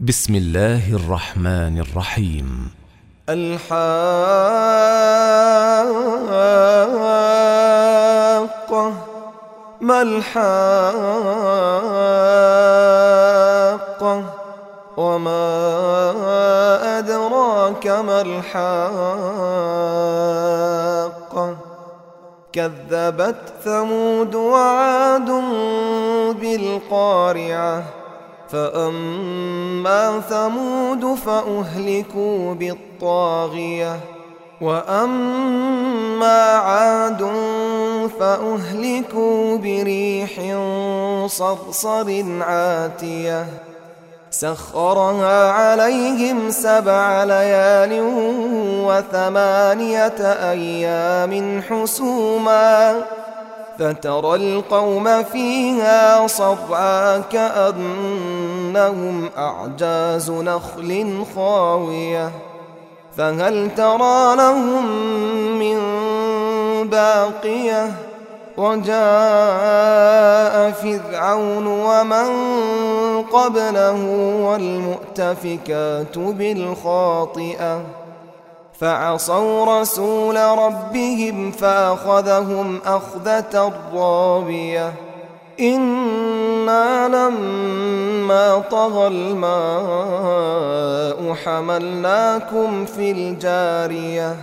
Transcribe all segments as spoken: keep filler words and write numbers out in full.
بسم الله الرحمن الرحيم. الحاقة ما الحاقة وما أدراك ما الحاقة كذبت ثمود وعاد بالقارعة فأما ثمود فأهلكوا بالطاغية وأما عاد فأهلكوا بريح صرصر عاتية سخرها عليهم سبع ليال وثمانية أيام حسوما فترى القوم فيها صرعى كأنهم أعجاز نخل خاوية فهل ترى لهم من باقية وجاء فرعون ومن قبله والمؤتفكات بالخاطئة فعصوا رسول ربهم فأخذهم أخذة رابية إنا لما طغى الماء حملناكم في الجارية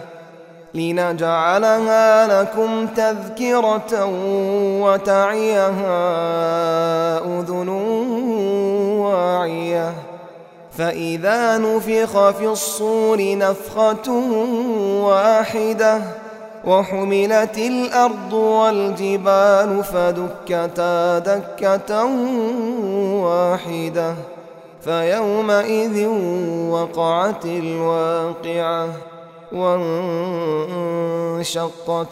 لنجعلها لكم تذكرة وتعيها أذن واعية فإذا نفخ في الصور نفخة واحدة وحملت الأرض والجبال فدكتا دكة واحدة فيومئذ وقعت الواقعة وانشقت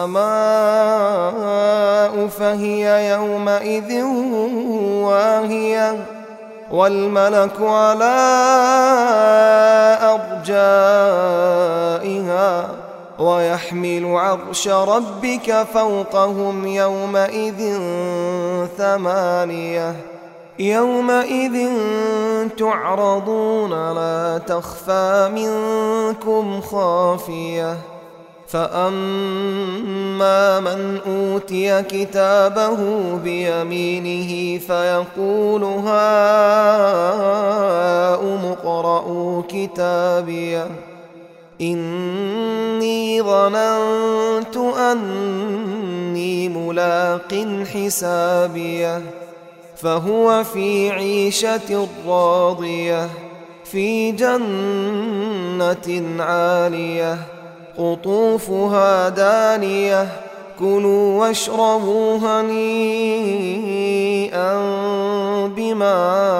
السماء فهي يومئذ واهية والملك على أرجائها ويحمل عرش ربك فوقهم يومئذ ثمانية يومئذ تعرضون لا تخفى منكم خافية فأما من أوتي كتابه بيمينه فيقول هاؤم اقرءوا كتابيه إني ظننت أني ملاق حسابيه فهو في عيشة راضية في جنة عالية قطوفها دانية كلوا واشربوا هنيئا بما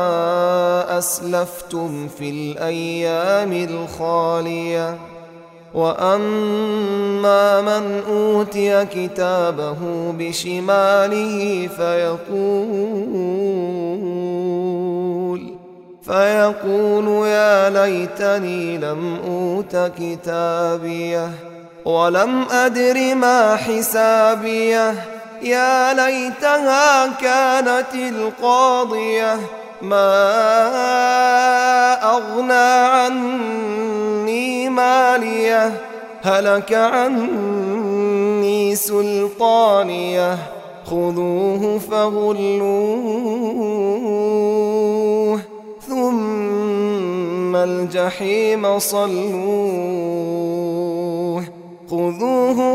أسلفتم في الأيام الخالية وأما من أوتي كتابه بشماله فيقول فيقول يا ليتني لم أوت كتابيه ولم أدر ما حسابيه يا ليتها كانت القاضية ما أغنى عني ماليه هلك عني سلطانيه خذوه فغلوه ثم الجحيم صلوه خذوه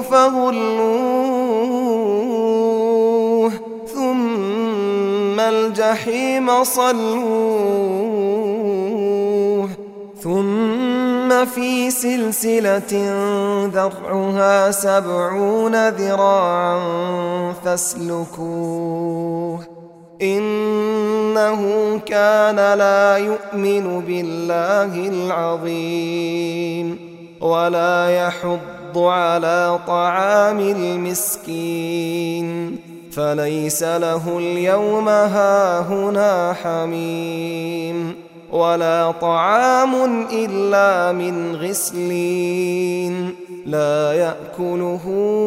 فغلوه ثم الجحيم صلوه ثم في سلسلة ذرعها سبعون ذراعا فاسلكوه إنه كان لا يؤمن بالله العظيم ولا يحض على طعام المسكين فليس له اليوم هاهنا حميم ولا طعام إلا من غسلين لا يأكله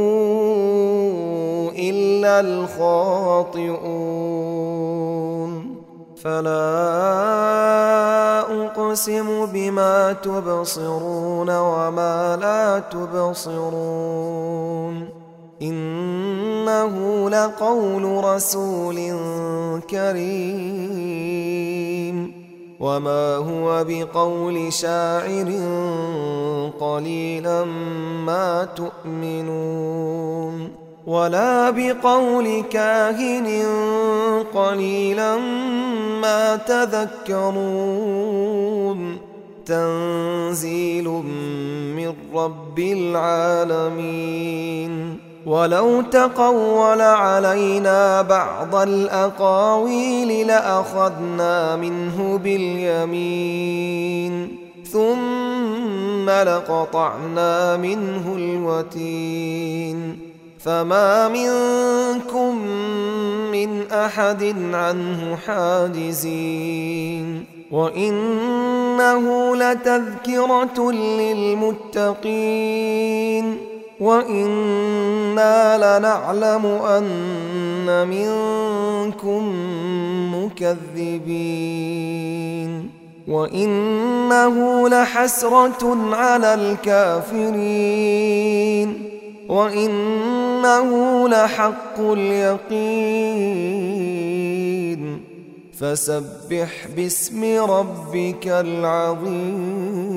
إلا الخاطئون فلا أقسم بما تبصرون وما لا تبصرون إنه لقول رسول كريم وما هو بقول شاعر قليلا ما تؤمنون ولا بقول كاهن قليلا ما تذكرون تنزيل من رب العالمين ولو تقول علينا بعض الأقاويل لأخذنا منه باليمين ثم لقطعنا منه الوتين فما منكم من أحد عنه حاجزين وإنه لتذكرة للمتقين وإنا لنعلم أن منكم مكذبين وإنه لحسرة على الكافرين وإنه لحق اليقين فسبح باسم ربك العظيم.